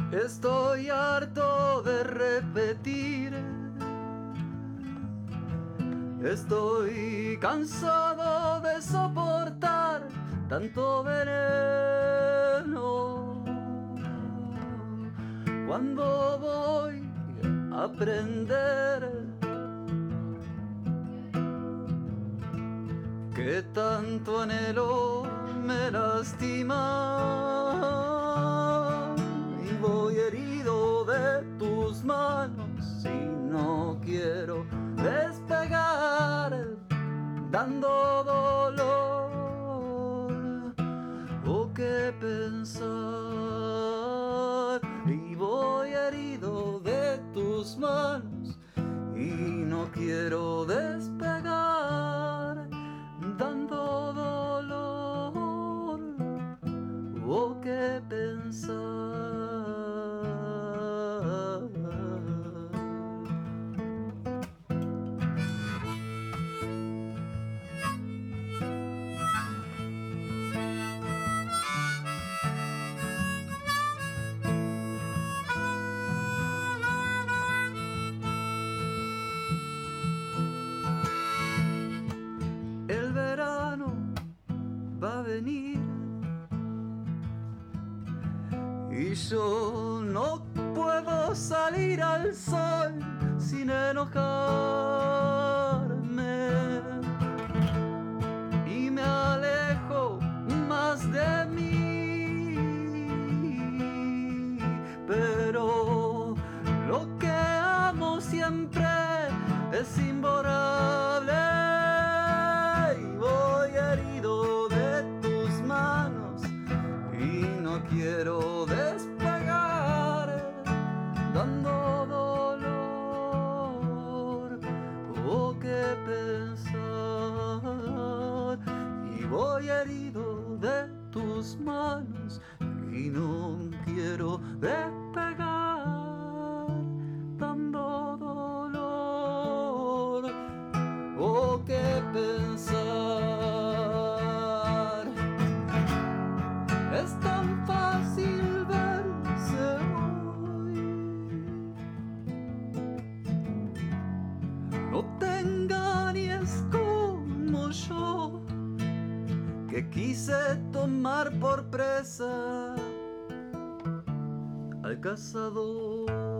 Estoy harto de repetir. Estoy cansado de soportar tanto veneno. ¿Cuándo voy a aprender que tanto anhelo me lastima? Y voy herido de tus manos y no quiero despegar, dando dolor. ¿O qué pensar? Y voy herido de tus manos y no quiero despegar, dando dolor. ¿O qué pensar? El verano va a venir y yo no puedo salir al sol sin enojarme, y me alejo más de mí, pero lo que amo siempre es imborrable. Voy herido de tus manos y no quiero despegar, dando dolor. ¿O qué pensar? Y voy herido de tus manos y no quiero despegar, dando dolor. ¿O qué pensar? Es tan fácil verse hoy. No te engañes como yo, que quise tomar por presa al cazador.